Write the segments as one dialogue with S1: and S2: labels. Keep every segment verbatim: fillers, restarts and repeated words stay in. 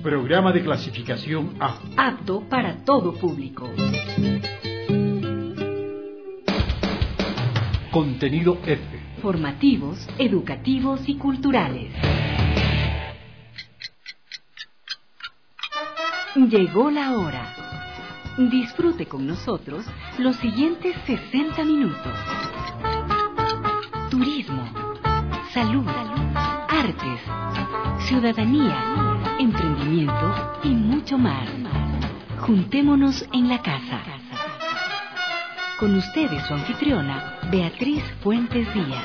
S1: Programa de clasificación A.
S2: Apto para todo público.
S1: Contenido F.
S2: Formativos, educativos y culturales. Llegó la hora. Disfrute con nosotros los siguientes sesenta minutos. Turismo, salud, artes, ciudadanía, emprendimiento y mucho más. Juntémonos en la casa. Con ustedes su anfitriona, Beatriz Fuentes Díaz.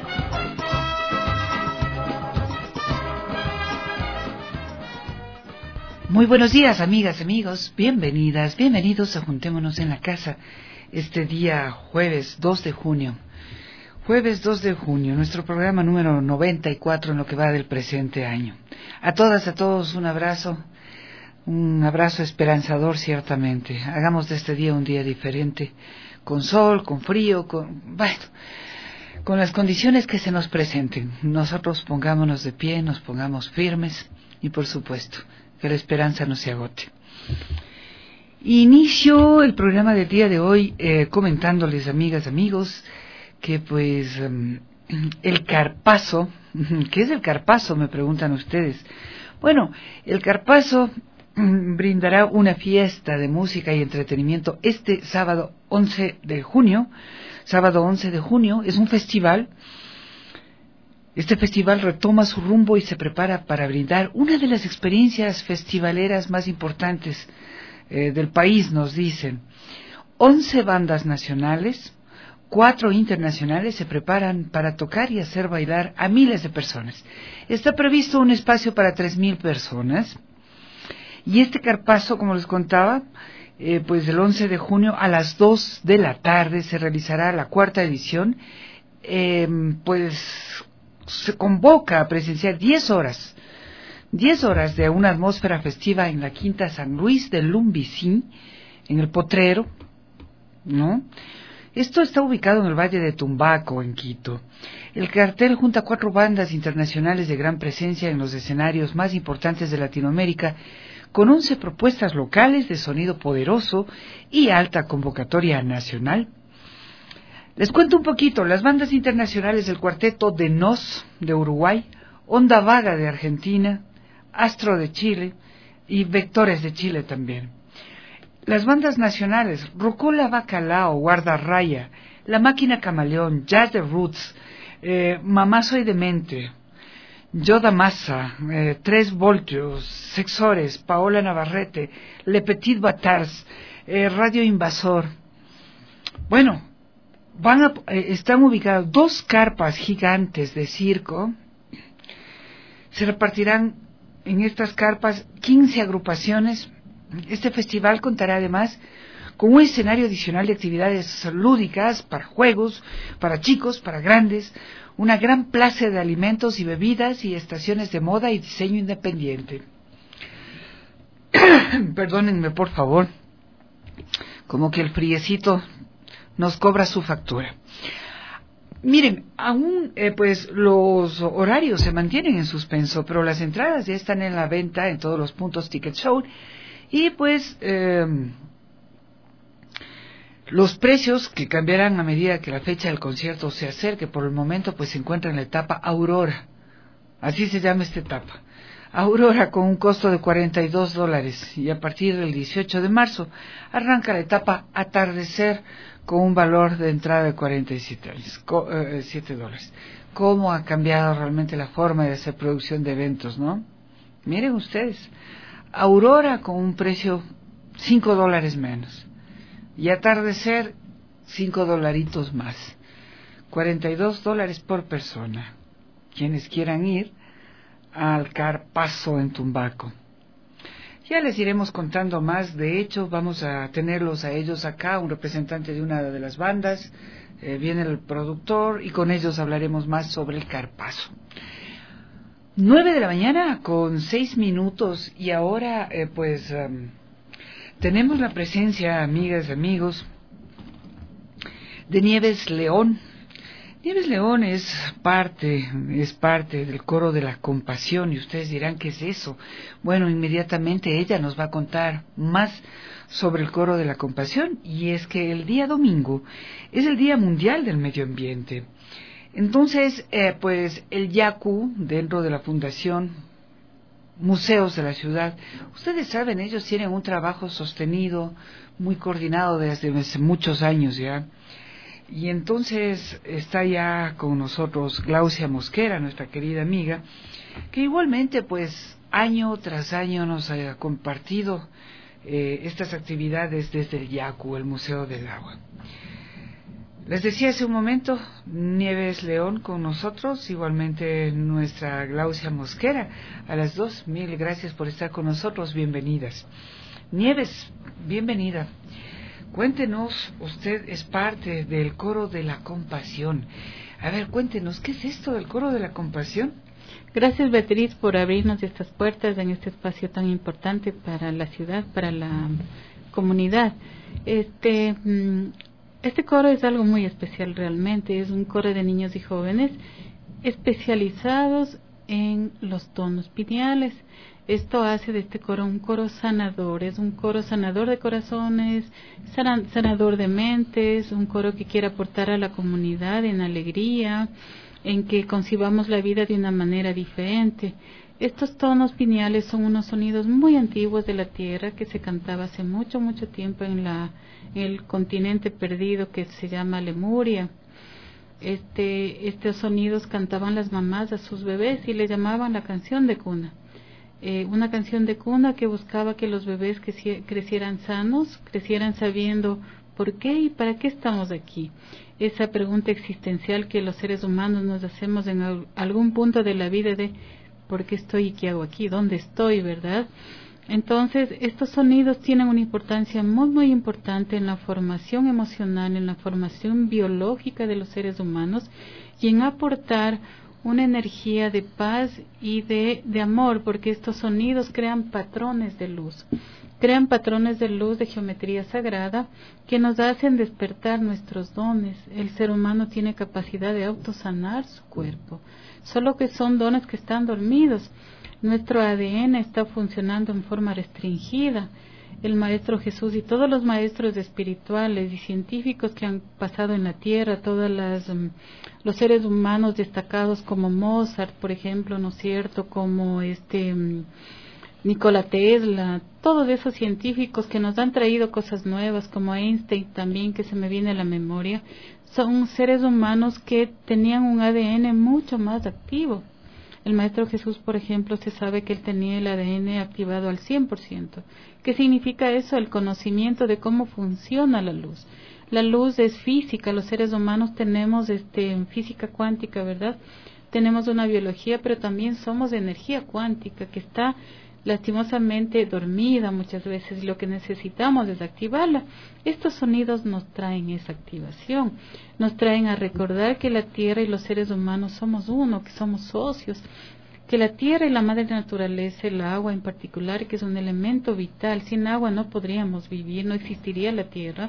S3: Muy buenos días, amigas, amigos, bienvenidas, bienvenidos a Juntémonos en la Casa, este día jueves dos de junio. Jueves dos de junio, nuestro programa número noventa y cuatro en lo que va del presente año. A todas, a todos, un abrazo, un abrazo esperanzador ciertamente. Hagamos de este día un día diferente, con sol, con frío, con, bueno, con las condiciones que se nos presenten. Nosotros pongámonos de pie, nos pongamos firmes y por supuesto que la esperanza no se agote. Inicio el programa del día de hoy eh, comentándoles, amigas, amigos, que pues um, el Carpazo, ¿qué es el Carpazo? Me preguntan ustedes. Bueno, el Carpazo um, brindará una fiesta de música y entretenimiento este sábado once de junio. Sábado once de junio es un festival. Este festival retoma su rumbo y se prepara para brindar una de las experiencias festivaleras más importantes eh, del país, nos dicen. Once bandas nacionales, cuatro internacionales se preparan para tocar y hacer bailar a miles de personas. Está previsto un espacio para tres mil personas. Y este Carpazo, como les contaba, eh, pues el once de junio a las dos de la tarde se realizará la cuarta edición. Eh, pues... se convoca a presenciar diez horas, diez horas de una atmósfera festiva en la Quinta San Luis del Lumbicí, en el Potrero, ¿no? Esto está ubicado en el Valle de Tumbaco, en Quito. El cartel junta cuatro bandas internacionales de gran presencia en los escenarios más importantes de Latinoamérica, con once propuestas locales de sonido poderoso y alta convocatoria nacional. Les cuento un poquito. Las bandas internacionales del cuarteto de Nos de Uruguay, Onda Vaga de Argentina, Astro de Chile y Vectores de Chile también. Las bandas nacionales, Rocola Bacalao, Guardarraya, La Máquina Camaleón, Jazz de Roots, eh, Mamá Soy Demente, Yoda Massa, eh, Tres Voltios, Sexores, Paola Navarrete, Le Petit Batards, eh, Radio Invasor. Bueno, Van a, eh, están ubicadas dos carpas gigantes de circo. Se repartirán en estas carpas quince agrupaciones. Este festival contará además con un escenario adicional de actividades lúdicas para juegos, para chicos, para grandes, una gran plaza de alimentos y bebidas y estaciones de moda y diseño independiente. Perdónenme, por favor, como que el friecito nos cobra su factura. Miren, aún eh, pues los horarios se mantienen en suspenso, pero las entradas ya están en la venta en todos los puntos Ticket Show y pues eh, los precios que cambiarán a medida que la fecha del concierto se acerque. Por el momento pues se encuentra en la etapa Aurora, así se llama esta etapa. Aurora, con un costo de cuarenta y dos dólares, y a partir del dieciocho de marzo arranca la etapa Atardecer con un valor de entrada de cuarenta y siete dólares. ¿Cómo ha cambiado realmente la forma de hacer producción de eventos, no? Miren ustedes, Aurora con un precio cinco dólares menos, y Atardecer cinco dolaritos más, cuarenta y dos dólares por persona. Quienes quieran ir al Carpazo en Tumbaco. Ya les iremos contando más. De hecho, vamos a tenerlos a ellos acá, un representante de una de las bandas, eh, viene el productor y con ellos hablaremos más sobre el Carpazo. Nueve de la mañana con seis minutos y ahora eh, pues um, tenemos la presencia, amigas, amigos, de Nieves León. Nieves León es parte, es parte del coro de la compasión y ustedes dirán, ¿qué es eso? Bueno, inmediatamente ella nos va a contar más sobre el coro de la compasión, y es que el día domingo es el Día Mundial del Medio Ambiente. Entonces, eh, pues el YACU, dentro de la Fundación Museos de la Ciudad, ustedes saben, ellos tienen un trabajo sostenido, muy coordinado desde hace muchos años ya. Y entonces está ya con nosotros Glaucia Mosquera, nuestra querida amiga, que igualmente pues año tras año nos ha compartido eh, estas actividades desde el YACU, el Museo del Agua. Les decía hace un momento, Nieves León con nosotros, igualmente nuestra Glaucia Mosquera, a las dos, mil gracias por estar con nosotros, bienvenidas. Nieves, bienvenida. Cuéntenos, usted es parte del coro de la compasión. A ver, cuéntenos, ¿qué es esto del coro de la compasión?
S4: Gracias, Beatriz, por abrirnos estas puertas en este espacio tan importante para la ciudad, para la comunidad. Este, este coro es algo muy especial realmente, es un coro de niños y jóvenes especializados en los tonos pineales. Esto hace de este coro un coro sanador, es un coro sanador de corazones, sanador de mentes, un coro que quiere aportar a la comunidad en alegría, en que concibamos la vida de una manera diferente. Estos tonos pineales son unos sonidos muy antiguos de la tierra que se cantaba hace mucho, mucho tiempo en, la, en el continente perdido que se llama Lemuria. Este, estos sonidos cantaban las mamás a sus bebés y le llamaban la canción de cuna. Eh, una canción de cuna que buscaba que los bebés crecieran sanos, crecieran sabiendo por qué y para qué estamos aquí. Esa pregunta existencial que los seres humanos nos hacemos en algún punto de la vida de ¿por qué estoy y qué hago aquí? ¿Dónde estoy? ¿Verdad? Entonces, estos sonidos tienen una importancia muy, muy importante en la formación emocional, en la formación biológica de los seres humanos y en aportar una energía de paz y de, de amor, porque estos sonidos crean patrones de luz, crean patrones de luz de geometría sagrada que nos hacen despertar nuestros dones. El ser humano tiene capacidad de autosanar su cuerpo, solo que son dones que están dormidos. Nuestro A D N está funcionando en forma restringida. El Maestro Jesús y todos los maestros espirituales y científicos que han pasado en la Tierra, todos um, los seres humanos destacados como Mozart, por ejemplo, ¿no es cierto?, como este um, Nikola Tesla, todos esos científicos que nos han traído cosas nuevas, como Einstein también, que se me viene a la memoria, son seres humanos que tenían un A D N mucho más activo. El Maestro Jesús, por ejemplo, se sabe que él tenía el A D N activado al cien por ciento. ¿Qué significa eso? El conocimiento de cómo funciona la luz. La luz es física, los seres humanos tenemos este, física cuántica, ¿verdad? Tenemos una biología, pero también somos de energía cuántica que está lastimosamente dormida muchas veces, y lo que necesitamos es activarla. Estos sonidos nos traen esa activación, nos traen a recordar que la tierra y los seres humanos somos uno, que somos socios, que la tierra y la madre naturaleza, el agua en particular, que es un elemento vital, sin agua no podríamos vivir, no existiría la tierra,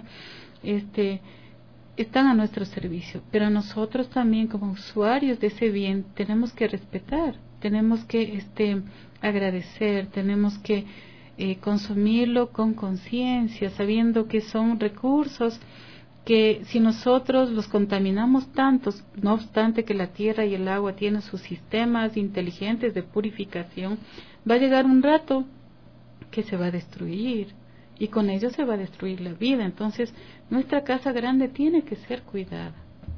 S4: este, están a nuestro servicio, pero nosotros también como usuarios de ese bien tenemos que respetar, tenemos que este, agradecer, tenemos que eh, consumirlo con conciencia, sabiendo que son recursos que si nosotros los contaminamos tantos, no obstante que la tierra y el agua tienen sus sistemas inteligentes de purificación, va a llegar un rato que se va a destruir y con ello se va a destruir la vida. Entonces nuestra casa grande tiene que ser cuidada.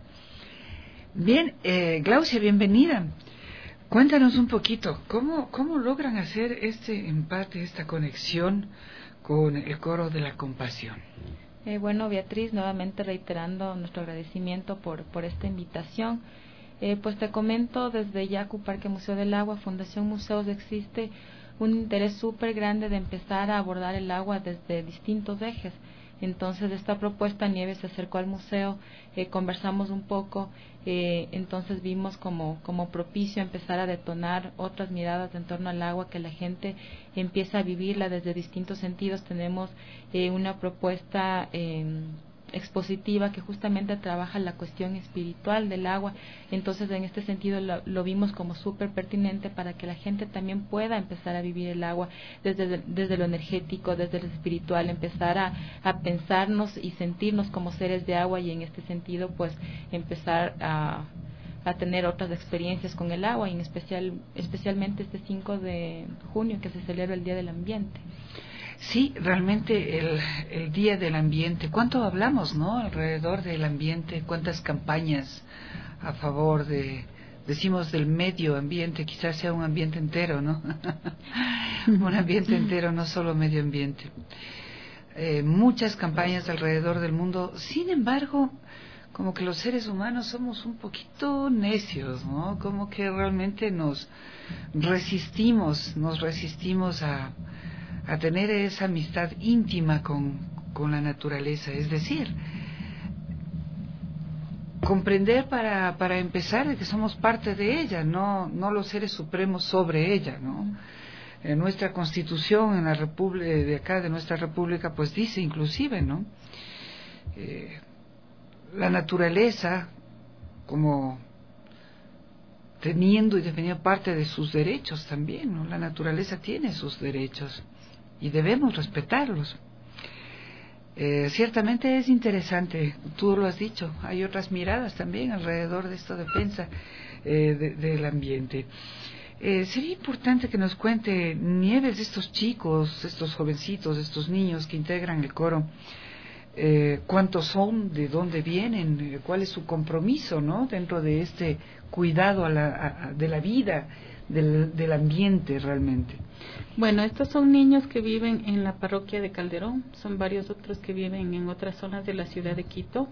S3: Bien, eh, Glaucia, bienvenida. Cuéntanos un poquito, ¿cómo, cómo logran hacer este empate, esta conexión con el coro de la compasión?
S5: Eh, bueno, Beatriz, nuevamente reiterando nuestro agradecimiento por, por esta invitación. Eh, pues te comento, desde YACU Parque Museo del Agua, Fundación Museos, existe un interés súper grande de empezar a abordar el agua desde distintos ejes. Entonces, esta propuesta, Nieves se acercó al museo, eh, conversamos un poco, eh, entonces vimos como, como propicio empezar a detonar otras miradas en torno al agua, que la gente empieza a vivirla desde distintos sentidos. Tenemos eh, una propuesta eh, expositiva que justamente trabaja la cuestión espiritual del agua. Entonces, en este sentido lo, lo vimos como súper pertinente para que la gente también pueda empezar a vivir el agua desde, desde lo energético, desde lo espiritual, empezar a, a pensarnos y sentirnos como seres de agua, y en este sentido pues empezar a, a tener otras experiencias con el agua, y en especial especialmente este cinco de junio que se celebra el Día del Ambiente.
S3: Sí, realmente el, el Día del Ambiente, ¿cuánto hablamos, no? Alrededor del ambiente, cuántas campañas a favor de, decimos del medio ambiente, quizás sea un ambiente entero, ¿no? Un ambiente entero, no solo medio ambiente. Eh, muchas campañas alrededor del mundo, sin embargo, como que los seres humanos somos un poquito necios, ¿no? Como que realmente nos resistimos, nos resistimos a a tener esa amistad íntima con, con la naturaleza, es decir, comprender para, para empezar que somos parte de ella, no, no los seres supremos sobre ella, ¿no? En nuestra Constitución, en la República de acá, de nuestra República, pues dice inclusive, ¿no? Eh, la naturaleza como teniendo y definiendo parte de sus derechos también, ¿no? La naturaleza tiene sus derechos y debemos respetarlos. Eh, ciertamente es interesante, tú lo has dicho, hay otras miradas también alrededor de esta defensa eh, de, del ambiente. Eh, sería importante que nos cuente, Nieves, de estos chicos, estos jovencitos, estos niños que integran el coro, eh, cuántos son, de dónde vienen, eh, cuál es su compromiso, ¿no? Dentro de este cuidado a la, a, de la vida, del, del ambiente realmente.
S4: Bueno, estos son niños que viven en la parroquia de Calderón, son varios otros que viven en otras zonas de la ciudad de Quito.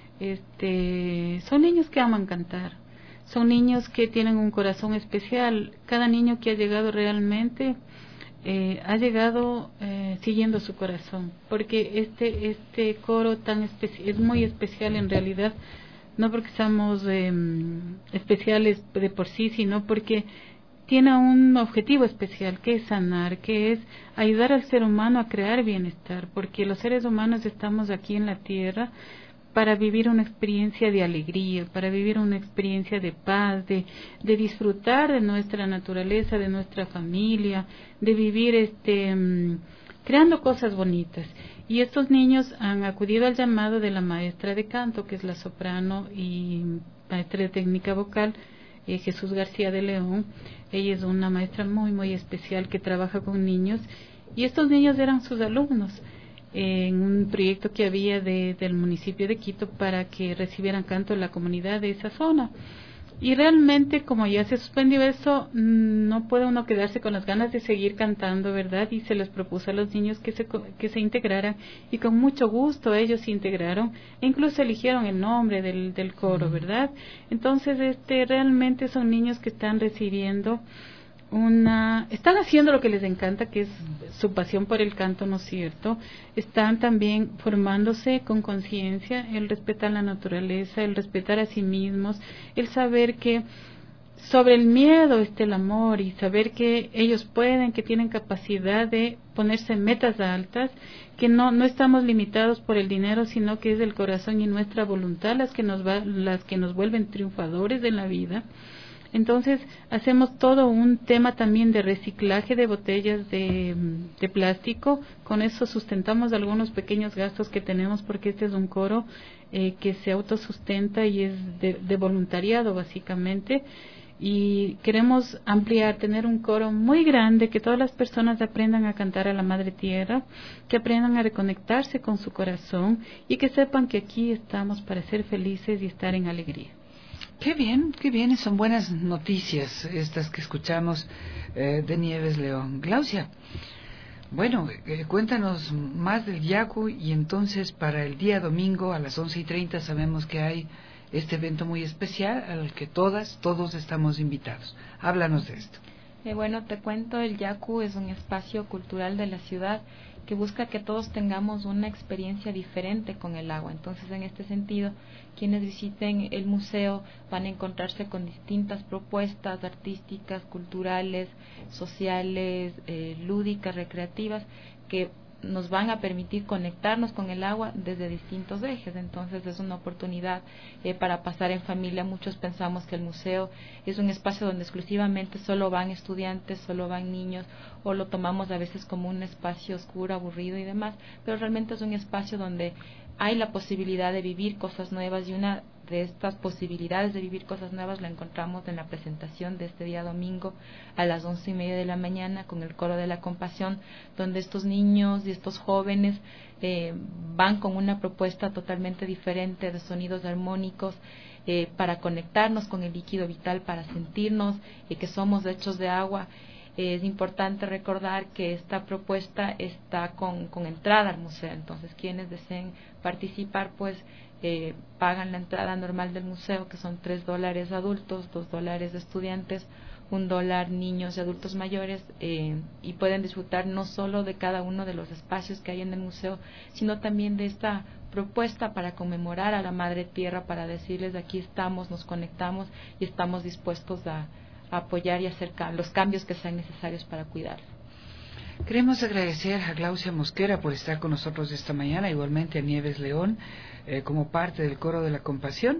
S4: Este, son niños que aman cantar, son niños que tienen un corazón especial. Cada niño que ha llegado realmente eh, ha llegado eh, siguiendo su corazón, porque este este coro tan especial es muy especial en realidad, no porque seamos eh, especiales de por sí, sino porque tiene un objetivo especial, que es sanar, que es ayudar al ser humano a crear bienestar, porque los seres humanos estamos aquí en la tierra para vivir una experiencia de alegría, para vivir una experiencia de paz, de, de disfrutar de nuestra naturaleza, de nuestra familia, de vivir este um, creando cosas bonitas. Y estos niños han acudido al llamado de la maestra de canto, que es la soprano y maestra de técnica vocal, eh, Jesús García de León. Ella es una maestra muy, muy especial que trabaja con niños, y estos niños eran sus alumnos en un proyecto que había de, del municipio de Quito para que recibieran canto en la comunidad de esa zona. Y realmente, como ya se suspendió eso, no puede uno quedarse con las ganas de seguir cantando, ¿verdad? Y se les propuso a los niños que se, que se integraran, y con mucho gusto ellos se integraron, e incluso eligieron el nombre del, del coro, ¿verdad? Entonces, este, realmente son niños que están recibiendo una, están haciendo lo que les encanta, que es su pasión por el canto, ¿no es cierto? Están también formándose con conciencia, el respetar la naturaleza, el respetar a sí mismos, el saber que sobre el miedo está el amor, y saber que ellos pueden, que tienen capacidad de ponerse metas altas, que no no estamos limitados por el dinero, sino que es el corazón y nuestra voluntad las que nos va, las que nos vuelven triunfadores en la vida. Entonces hacemos todo un tema también de reciclaje de botellas de, de plástico. Con eso sustentamos algunos pequeños gastos que tenemos, porque este es un coro eh, que se autosustenta y es de, de voluntariado básicamente. Y queremos ampliar, tener un coro muy grande, que todas las personas aprendan a cantar a la Madre Tierra, que aprendan a reconectarse con su corazón, y que sepan que aquí estamos para ser felices y estar en alegría.
S3: Qué bien, qué bien, son buenas noticias estas que escuchamos eh, de Nieves León. Glaucia, bueno, eh, cuéntanos más del Yaku, y entonces para el día domingo a las once y treinta sabemos que hay este evento muy especial al que todas, todos estamos invitados. Háblanos de esto.
S5: Eh, bueno, te cuento, el Yaku es un espacio cultural de la ciudad que busca que todos tengamos una experiencia diferente con el agua. Entonces, en este sentido, quienes visiten el museo van a encontrarse con distintas propuestas artísticas, culturales, sociales, eh, lúdicas, recreativas, que nos van a permitir conectarnos con el agua desde distintos ejes. Entonces es una oportunidad eh, para pasar en familia. Muchos pensamos que el museo es un espacio donde exclusivamente solo van estudiantes, solo van niños, o lo tomamos a veces como un espacio oscuro, aburrido y demás, pero realmente es un espacio donde hay la posibilidad de vivir cosas nuevas, y una de estas posibilidades de vivir cosas nuevas la encontramos en la presentación de este día domingo a las once y media de la mañana con el Coro de la Compasión, donde estos niños y estos jóvenes eh, van con una propuesta totalmente diferente de sonidos armónicos eh, para conectarnos con el líquido vital, para sentirnos eh, que somos hechos de agua. Es importante recordar que esta propuesta está con, con entrada al museo, entonces quienes deseen participar pues eh, pagan la entrada normal del museo, que son tres dólares adultos, dos dólares de estudiantes, un dólar niños y adultos mayores, eh, y pueden disfrutar no solo de cada uno de los espacios que hay en el museo, sino también de esta propuesta para conmemorar a la Madre Tierra, para decirles aquí estamos, nos conectamos y estamos dispuestos a apoyar y hacer los cambios que sean necesarios para cuidar.
S3: Queremos agradecer a Glaucia Mosquera por estar con nosotros esta mañana, igualmente a Nieves León eh, como parte del Coro de la Compasión,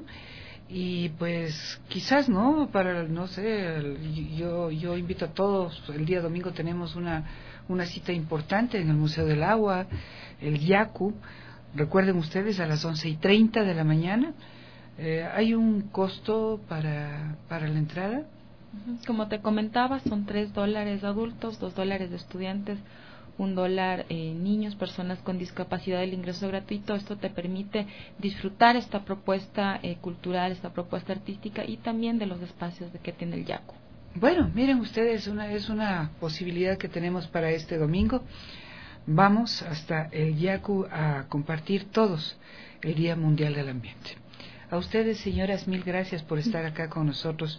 S3: y pues quizás no para no sé yo yo invito a todos. El día domingo tenemos una una cita importante en el Museo del Agua, el Yaku. Recuerden ustedes, a las once y treinta de la mañana. Eh, hay un costo para para la entrada.
S5: Como te comentaba, son tres dólares adultos, dos dólares de estudiantes, un dólar eh, niños, personas con discapacidad. El ingreso gratuito. Esto te permite disfrutar esta propuesta eh, cultural, esta propuesta artística, y también de los espacios de que tiene el Yaku.
S3: Bueno, miren ustedes, una, es una posibilidad que tenemos para este domingo. Vamos hasta el Yaku a compartir todos el Día Mundial del Ambiente. A ustedes, señoras, mil gracias por estar acá con nosotros.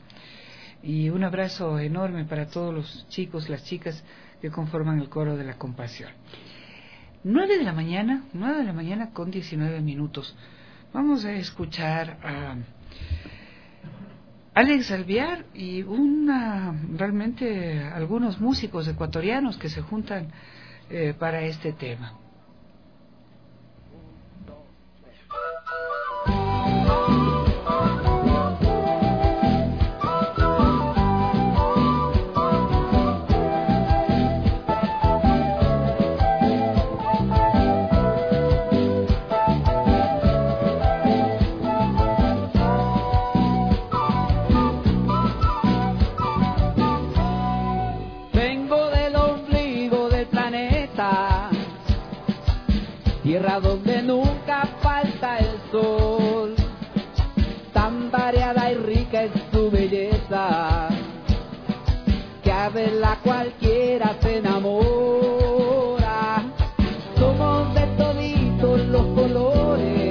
S3: Y un abrazo enorme para todos los chicos, las chicas que conforman el Coro de la Compasión. Nueve de la mañana, nueve de la mañana con diecinueve minutos. Vamos a escuchar a Alex Alvear y una, realmente algunos músicos ecuatorianos que se juntan eh, para este tema.
S6: Tierra donde nunca falta el sol, tan variada y rica es su belleza, que a verla cualquiera se enamora. Somos de toditos los colores,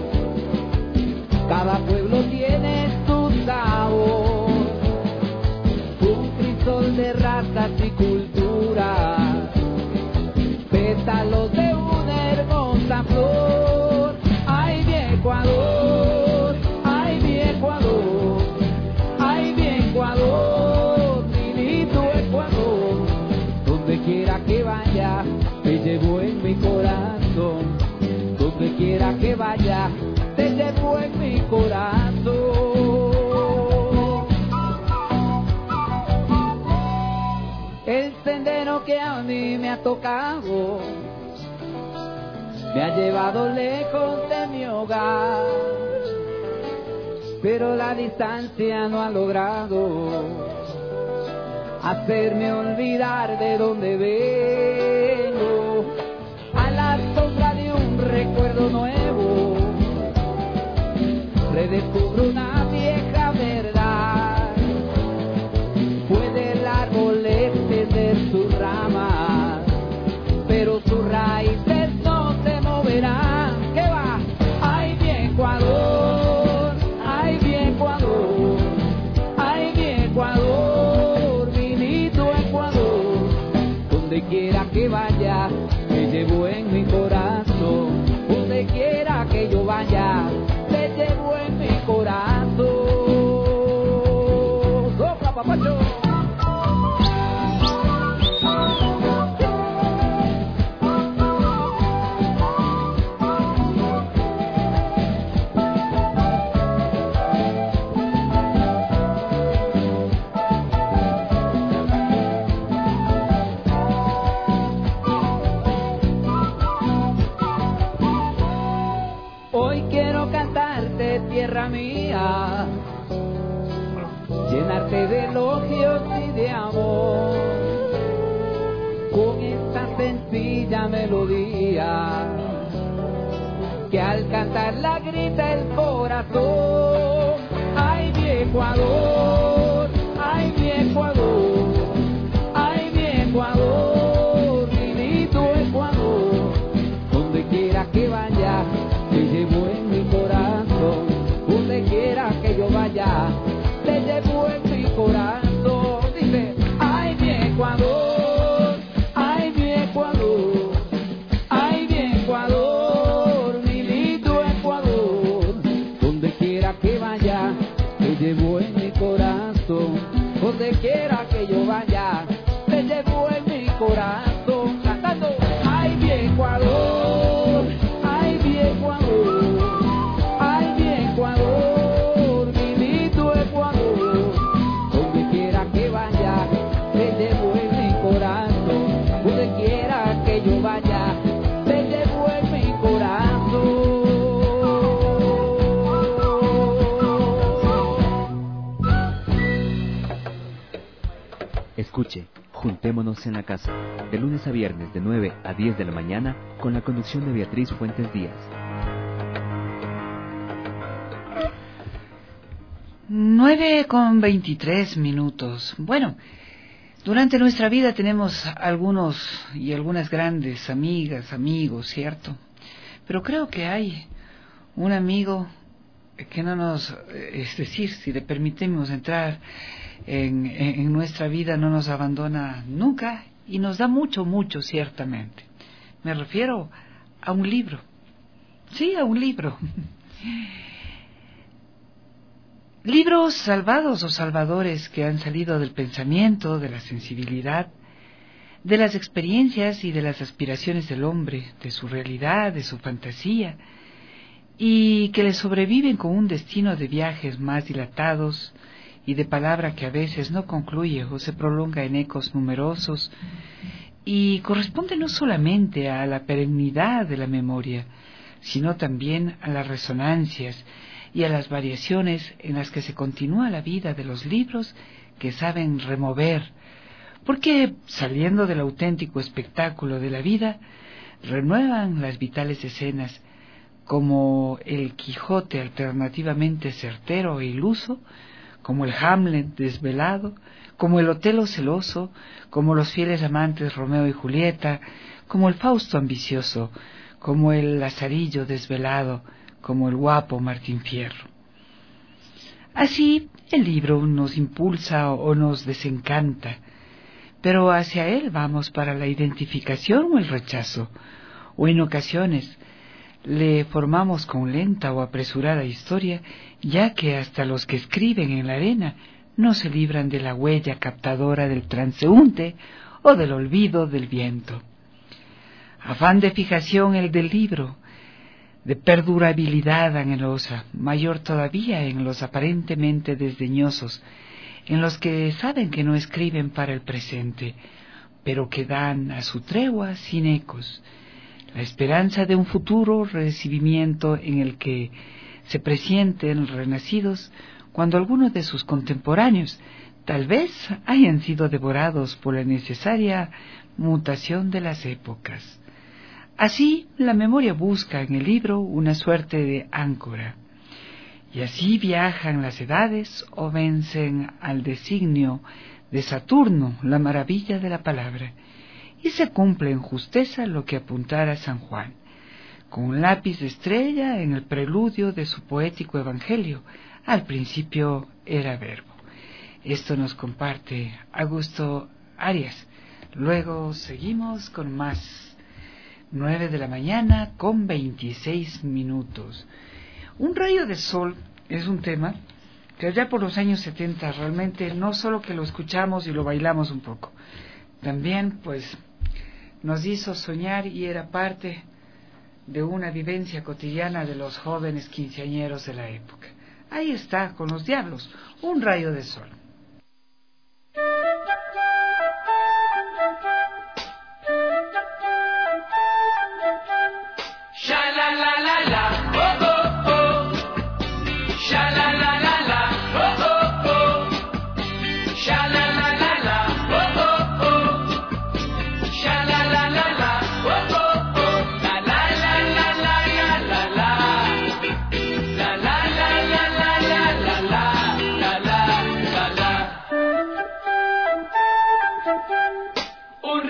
S6: cada pueblo tiene su sabor, un crisol de razas y culturas, pétalos de flor. Ay, mi Ecuador, ay, mi Ecuador, ay, mi Ecuador, mi lindo Ecuador. Donde quiera que vaya, te llevo en mi corazón. Donde quiera que vaya, te llevo en mi corazón. El sendero que a mí me ha tocado me ha llevado lejos de mi hogar, pero la distancia no ha logrado hacerme olvidar de dónde vengo. A la sombra de un recuerdo nuevo, redescubro una vieja verdad. Puede el árbol extender sus ramas, pero sus raíces verán que va. Ay, mi Ecuador, ay, mi Ecuador, ay, mi Ecuador, mi lindo Ecuador. Donde quiera que vaya, te llevo en mi corazón. Donde quiera que yo vaya, te llevo en mi corazón. ¡Sopla, papacho! tierra mía, llenarte de elogios y de amor, con esta sencilla melodía, que al cantarla grita el corazón. Ay, mi Ecuador, ay, mi Ecuador, ay, mi Ecuador, lindo Ecuador, donde quiera que vaya, te llevo en mi corazón, donde quiera que yo vaya, te llevo en mi corazón. Dice, ay, mi Ecuador, ay, mi Ecuador, ay, mi Ecuador, mi lindo Ecuador, donde quiera que vaya, te llevo en mi corazón, donde quiera que yo vaya, te llevo en mi corazón, cantando, ay, mi Ecuador, ay, mi Ecuador, ay, mi Ecuador, mi lindo Ecuador, donde quiera que vaya, te llevo en mi corazón, donde quiera que yo vaya, te llevo en mi corazón.
S7: Escuche, Juntémonos en la Casa, de lunes a viernes de nueve a diez de la mañana, con la conducción de Beatriz Fuentes Díaz.
S3: Nueve con veintitrés minutos. Bueno, durante nuestra vida tenemos algunos y algunas grandes amigas, amigos, ¿cierto? Pero creo que hay un amigo que no nos, es decir, si le permitimos entrar en, en, en nuestra vida, no nos abandona nunca y nos da mucho, mucho, ciertamente. Me refiero a un libro. Sí, a un libro. Libros salvados o salvadores que han salido del pensamiento, de la sensibilidad, de las experiencias y de las aspiraciones del hombre, de su realidad, de su fantasía, y que le sobreviven con un destino de viajes más dilatados y de palabra que a veces no concluye o se prolonga en ecos numerosos y corresponde no solamente a la perennidad de la memoria, sino también a las resonancias y a las variaciones en las que se continúa la vida de los libros que saben remover, porque saliendo del auténtico espectáculo de la vida, renuevan las vitales escenas, como el Quijote alternativamente certero e iluso, como el Hamlet desvelado, como el Otelo celoso, como los fieles amantes Romeo y Julieta, como el Fausto ambicioso, como el Lazarillo desvelado, como el guapo Martín Fierro. Así, el libro nos impulsa o nos desencanta, pero hacia él vamos para la identificación o el rechazo, o en ocasiones le formamos con lenta o apresurada historia, ya que hasta los que escriben en la arena no se libran de la huella captadora del transeúnte o del olvido del viento. Afán de fijación el del libro, de perdurabilidad anhelosa, mayor todavía en los aparentemente desdeñosos, en los que saben que no escriben para el presente, pero que dan a su tregua sin ecos, la esperanza de un futuro recibimiento en el que se presienten renacidos cuando algunos de sus contemporáneos tal vez hayan sido devorados por la necesaria mutación de las épocas. Así, la memoria busca en el libro una suerte de áncora, y así viajan las edades o vencen al designio de Saturno, la maravilla de la palabra, y se cumple en justeza lo que apuntara San Juan, con un lápiz de estrella en el preludio de su poético evangelio: al principio era verbo. Esto nos comparte Augusto Arias. Luego seguimos con más. Nueve de la mañana con veintiséis minutos. Un rayo de sol es un tema que allá por los años setenta realmente no solo que lo escuchamos y lo bailamos un poco, también pues nos hizo soñar y era parte de una vivencia cotidiana de los jóvenes quinceañeros de la época. Ahí está, con los Diablos, un rayo de sol.
S8: Sha la la la la, oh oh oh.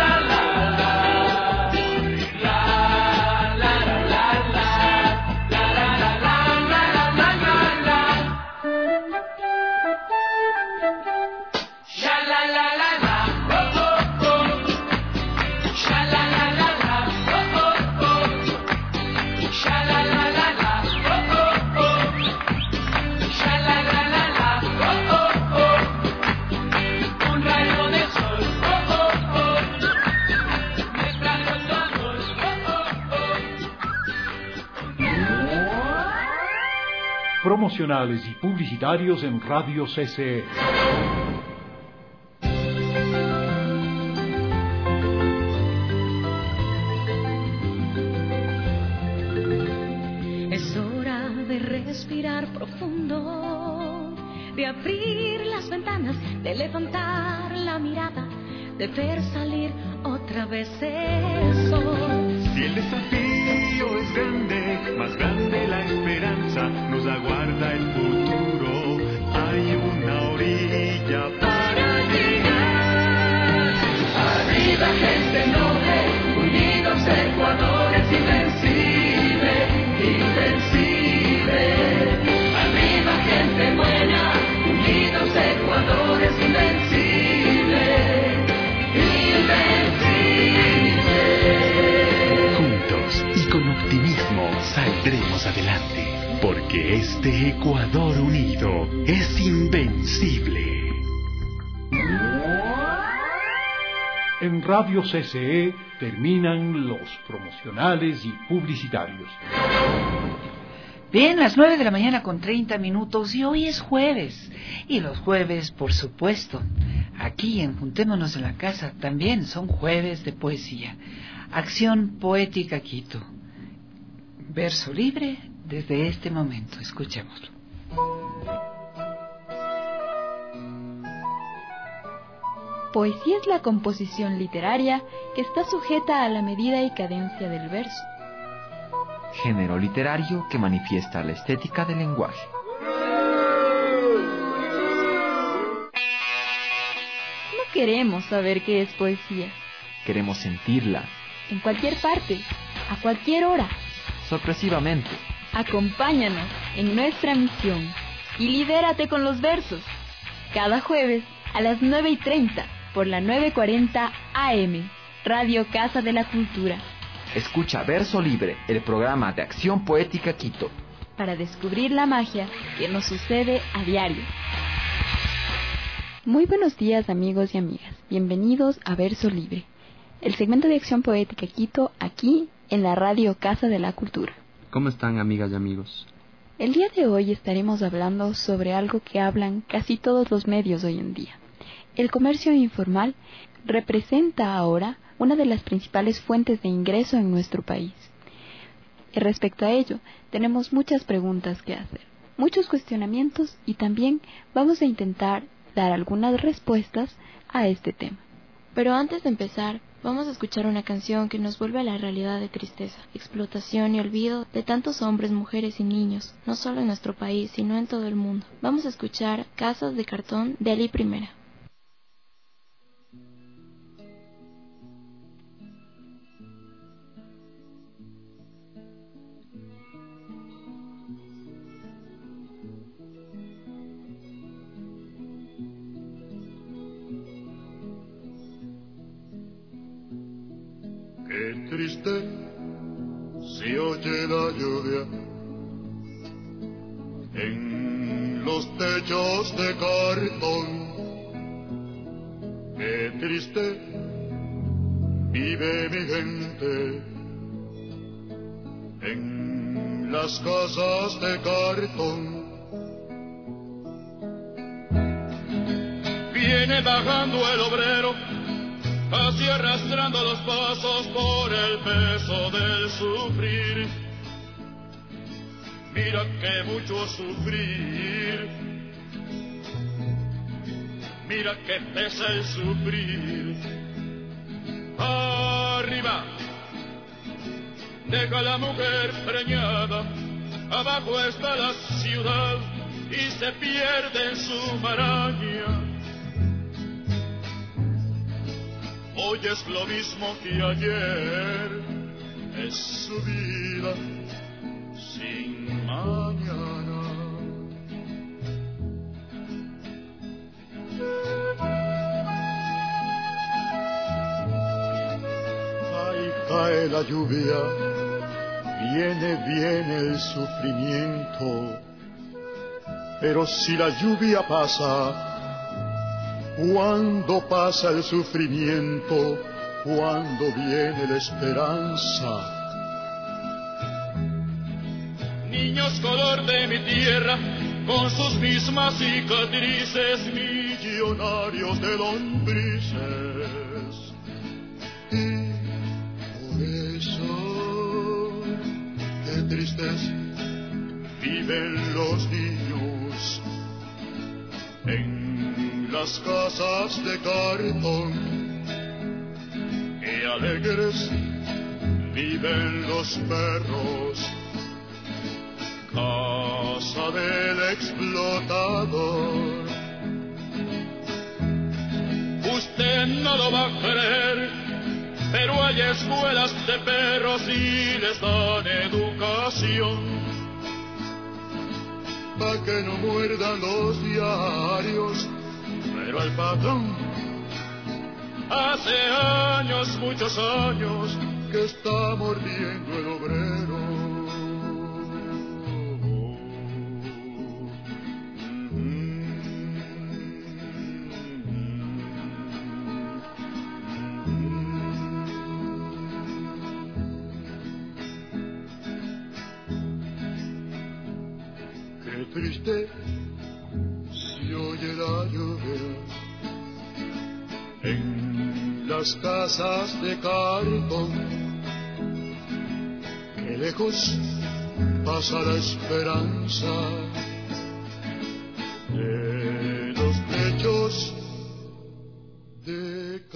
S1: Promocionales y publicitarios en Radio C C E.
S8: Es hora de respirar profundo, de abrir las ventanas, de levantar la mirada, de ver salir otra vez el sol.
S9: Si el desafío es grande, más grande la esperanza, nos aguarda el futuro. Hay una orilla para llegar. Arriba gente noble, unidos Ecuador es invencible, invencible. Arriba gente buena, unidos Ecuador es invencible, invencible. Juntos y con optimismo saldremos adelante, porque este Ecuador unido es invencible.
S1: En Radio C C E terminan los promocionales y publicitarios.
S3: Bien, las nueve de la mañana con treinta minutos y hoy es jueves. Y los jueves, por supuesto, aquí en Juntémonos en la Casa también son jueves de poesía. Acción Poética Quito. Verso libre desde este momento. Escuchémoslo.
S10: Poesía es la composición literaria que está sujeta a la medida y cadencia del verso.
S11: Género literario que manifiesta la estética del lenguaje.
S10: No queremos saber qué es poesía.
S11: Queremos sentirla.
S10: En cualquier parte, a cualquier hora.
S11: Sorpresivamente.
S10: Acompáñanos en nuestra misión y libérate con los versos. Cada jueves a las nueve y treinta por la novecientos cuarenta A M. Radio Casa de la Cultura.
S11: Escucha Verso Libre, el programa de Acción Poética Quito,
S10: para descubrir la magia que nos sucede a diario. Muy buenos días, amigos y amigas. Bienvenidos a Verso Libre, el segmento de Acción Poética Quito, aquí en la Radio Casa de la Cultura.
S12: ¿Cómo están, amigas y amigos?
S10: El día de hoy estaremos hablando sobre algo que hablan casi todos los medios hoy en día. El comercio informal representa ahora una de las principales fuentes de ingreso en nuestro país. Y respecto a ello, tenemos muchas preguntas que hacer, muchos cuestionamientos y también vamos a intentar dar algunas respuestas a este tema.
S13: Pero antes de empezar, vamos a escuchar una canción que nos vuelve a la realidad de tristeza, explotación y olvido de tantos hombres, mujeres y niños, no solo en nuestro país, sino en todo el mundo. Vamos a escuchar Casas de Cartón de Ali Primera.
S14: Qué triste se oye la lluvia en los techos de cartón. Qué triste vive mi gente en las casas de cartón. Viene bajando el obrero, así arrastrando los pasos por el peso del sufrir. Mira que mucho sufrir, mira que pesa el sufrir. Arriba, deja la mujer preñada, abajo está la ciudad y se pierde en su maraña. Hoy es lo mismo que ayer, es su vida sin mañana. Ahí cae la lluvia, viene, viene el sufrimiento, pero si la lluvia pasa, cuando pasa el sufrimiento, cuando viene la esperanza. Niños color de mi tierra, con sus mismas cicatrices, millonarios de lombrices. Y por eso, qué tristes viven los niños en las casas de cartón, y alegres viven los perros, casa del explotador. Usted no lo va a creer, pero hay escuelas de perros y les dan educación, pa' que no muerdan los diarios. Pero el patrón hace años, muchos años, que está mordiendo el obrero. Qué triste se oye la lluvia en las casas de cartón. Qué lejos pasa la esperanza de los techos de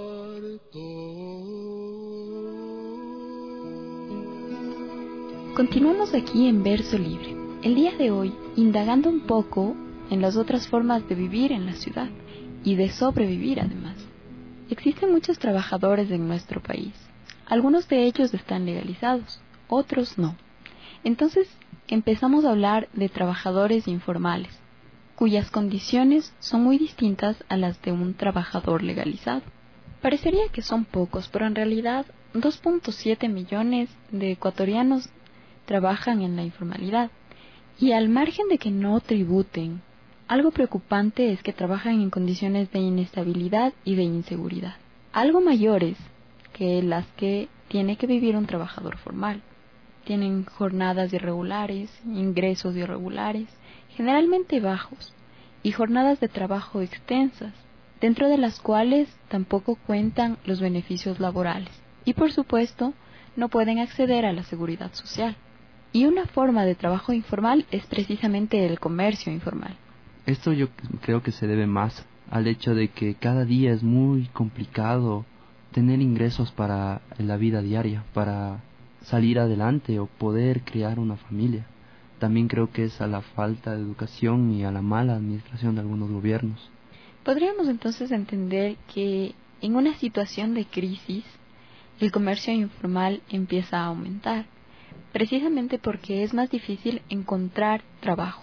S14: cartón.
S10: Continuamos aquí en Verso Libre. El día de hoy, indagando un poco en las otras formas de vivir en la ciudad y de sobrevivir además. Existen muchos trabajadores en nuestro país. Algunos de ellos están legalizados, otros no. Entonces empezamos a hablar de trabajadores informales, cuyas condiciones son muy distintas a las de un trabajador legalizado. Parecería que son pocos, pero en realidad dos punto siete millones de ecuatorianos trabajan en la informalidad. Y al margen de que no tributen, algo preocupante es que trabajan en condiciones de inestabilidad y de inseguridad, algo mayores que las que tiene que vivir un trabajador formal. Tienen jornadas irregulares, ingresos irregulares, generalmente bajos, y jornadas de trabajo extensas, dentro de las cuales tampoco cuentan los beneficios laborales. Y por supuesto, no pueden acceder a la seguridad social. Y una forma de trabajo informal es precisamente el comercio informal.
S12: Esto yo creo que se debe más al hecho de que cada día es muy complicado tener ingresos para la vida diaria, para salir adelante o poder crear una familia. También creo que es a la falta de educación y a la mala administración de algunos gobiernos.
S10: Podríamos entonces entender que en una situación de crisis, el comercio informal empieza a aumentar, precisamente porque es más difícil encontrar trabajo.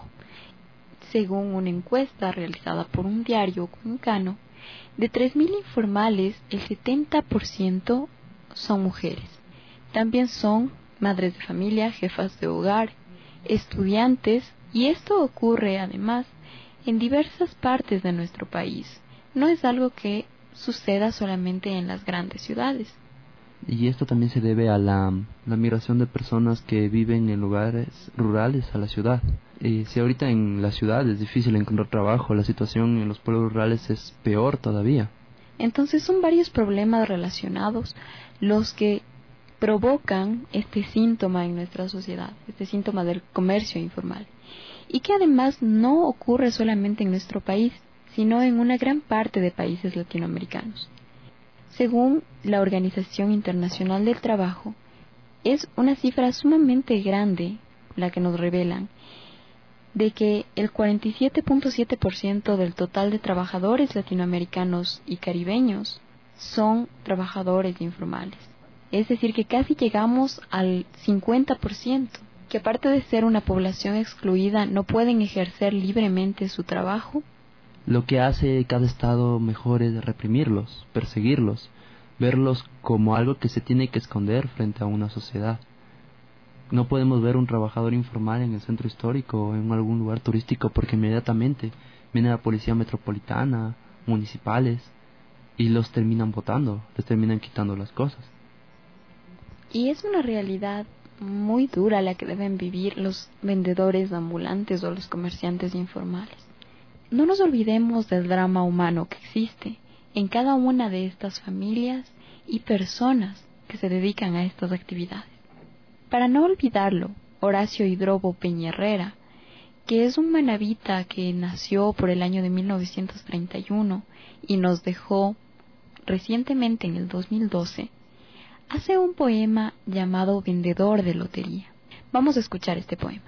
S10: Según una encuesta realizada por un diario cuencano, de tres mil informales, el setenta por ciento son mujeres. También son madres de familia, jefas de hogar, estudiantes, y esto ocurre además en diversas partes de nuestro país. No es algo que suceda solamente en las grandes ciudades.
S12: Y esto también se debe a la, la migración de personas que viven en lugares rurales a la ciudad. Y si ahorita en la ciudad es difícil encontrar trabajo, la situación en los pueblos rurales es peor todavía.
S10: Entonces son varios problemas relacionados los que provocan este síntoma en nuestra sociedad, este síntoma del comercio informal, y que además no ocurre solamente en nuestro país, sino en una gran parte de países latinoamericanos. Según la Organización Internacional del Trabajo, es una cifra sumamente grande la que nos revelan de que el cuarenta y siete punto siete por ciento del total de trabajadores latinoamericanos y caribeños son trabajadores informales. Es decir, que casi llegamos al cincuenta por ciento, que aparte de ser una población excluida, no pueden ejercer libremente su trabajo.
S12: Lo que hace cada estado mejor es reprimirlos, perseguirlos, verlos como algo que se tiene que esconder frente a una sociedad. No podemos ver un trabajador informal en el centro histórico o en algún lugar turístico porque inmediatamente viene la policía metropolitana, municipales, y los terminan botando, les terminan quitando las cosas.
S10: Y es una realidad muy dura la que deben vivir los vendedores ambulantes o los comerciantes informales. No nos olvidemos del drama humano que existe en cada una de estas familias y personas que se dedican a estas actividades. Para no olvidarlo, Horacio Hidrobo Peña Herrera, que es un manabita que nació por el año de mil novecientos treinta y uno y nos dejó recientemente en el dos mil doce, hace un poema llamado Vendedor de Lotería. Vamos a escuchar este poema.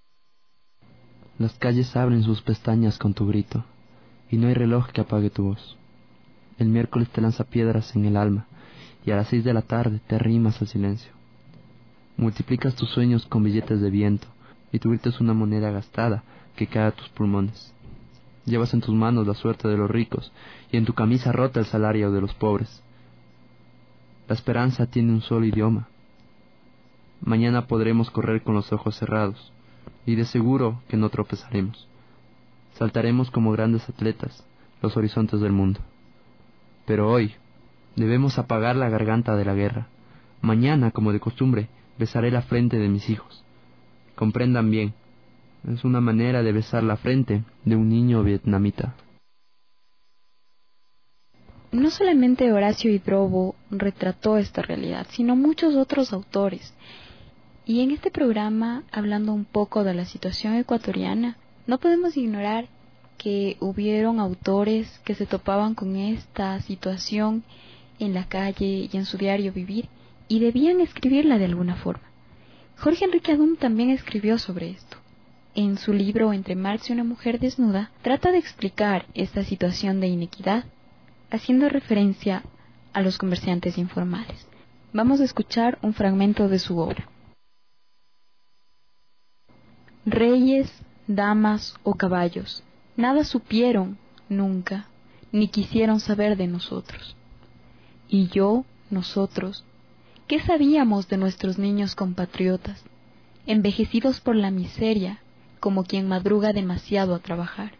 S12: Las calles abren sus pestañas con tu grito, y no hay reloj que apague tu voz. El miércoles te lanza piedras en el alma, y a las seis de la tarde te arrimas al silencio. Multiplicas tus sueños con billetes de viento, y tu grito es una moneda gastada que cae a tus pulmones. Llevas en tus manos la suerte de los ricos, y en tu camisa rota el salario de los pobres. La esperanza tiene un solo idioma. Mañana podremos correr con los ojos cerrados, y de seguro que no tropezaremos. Saltaremos como grandes atletas los horizontes del mundo. Pero hoy debemos apagar la garganta de la guerra. Mañana, como de costumbre, besaré la frente de mis hijos. Comprendan bien, es una manera de besar la frente de un niño vietnamita.
S10: No solamente Horacio Hidrobo retrató esta realidad, sino muchos otros autores. Y en este programa, hablando un poco de la situación ecuatoriana, no podemos ignorar que hubieron autores que se topaban con esta situación en la calle y en su diario vivir y debían escribirla de alguna forma. Jorge Enrique Adum también escribió sobre esto. En su libro Entre Marx y una mujer desnuda, trata de explicar esta situación de inequidad, haciendo referencia a los comerciantes informales. Vamos a escuchar un fragmento de su obra. Reyes, damas o caballos, nada supieron nunca, ni quisieron saber de nosotros. Y yo, nosotros, ¿qué sabíamos de nuestros niños compatriotas, envejecidos por la miseria, como quien madruga demasiado a trabajar?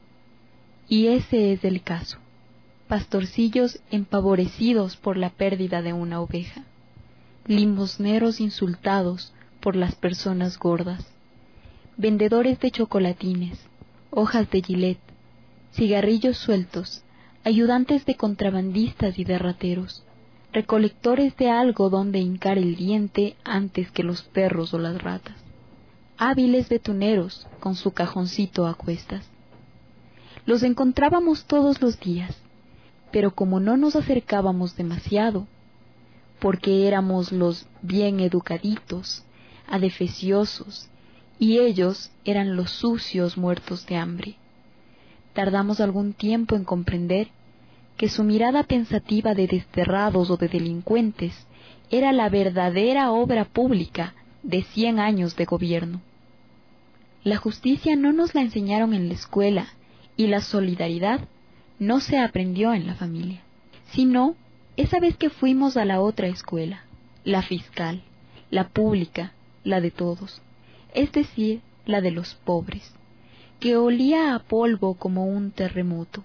S10: Y ese es el caso. Pastorcillos empavorecidos por la pérdida de una oveja, limosneros insultados por las personas gordas, vendedores de chocolatines, hojas de gilet, cigarrillos sueltos, ayudantes de contrabandistas y de rateros, recolectores de algo donde hincar el diente antes que los perros o las ratas, hábiles betuneros con su cajoncito a cuestas. Los encontrábamos todos los días, pero como no nos acercábamos demasiado, porque éramos los bien educaditos, adefesiosos, y ellos eran los sucios muertos de hambre, tardamos algún tiempo en comprender que su mirada pensativa de desterrados o de delincuentes era la verdadera obra pública de cien años de gobierno. La justicia no nos la enseñaron en la escuela y la solidaridad no se aprendió en la familia, sino esa vez que fuimos a la otra escuela, la fiscal, la pública, la de todos, es decir, la de los pobres, que olía a polvo como un terremoto,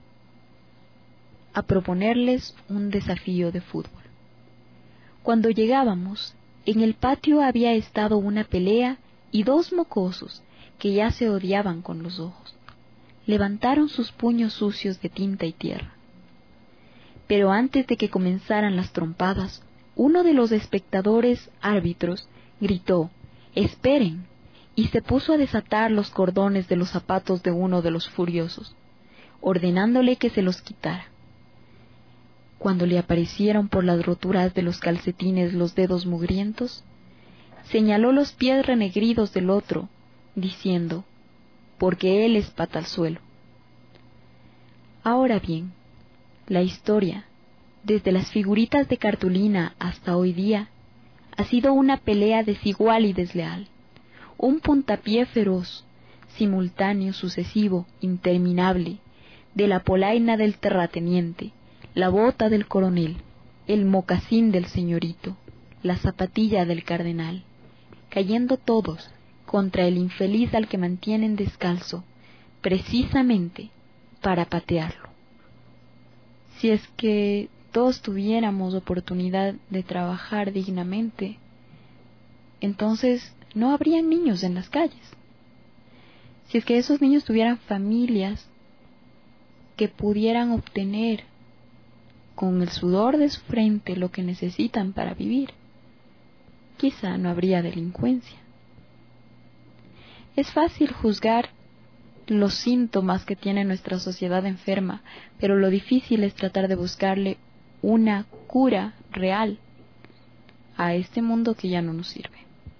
S10: a proponerles un desafío de fútbol. Cuando llegábamos, en el patio había estado una pelea y dos mocosos que ya se odiaban con los ojos levantaron sus puños sucios de tinta y tierra. Pero antes de que comenzaran las trompadas, uno de los espectadores árbitros gritó: «¡Esperen!», y se puso a desatar los cordones de los zapatos de uno de los furiosos, ordenándole que se los quitara. Cuando le aparecieron por las roturas de los calcetines los dedos mugrientos, señaló los pies renegridos del otro, diciendo: «Porque él es pata al suelo». Ahora bien, la historia, desde las figuritas de cartulina hasta hoy día, ha sido una pelea desigual y desleal, un puntapié feroz, simultáneo, sucesivo, interminable, de la polaina del terrateniente, la bota del coronel, el mocasín del señorito, la zapatilla del cardenal, cayendo todos contra el infeliz al que mantienen descalzo, precisamente para patearlo. Si es que todos tuviéramos oportunidad de trabajar dignamente, entonces no habrían niños en las calles. Si es que esos niños tuvieran familias que pudieran obtener con el sudor de su frente lo que necesitan para vivir, quizá no habría delincuencia. Es fácil juzgar los síntomas que tiene nuestra sociedad enferma, pero lo difícil es tratar de buscarle una cura real a este mundo que ya no nos sirve.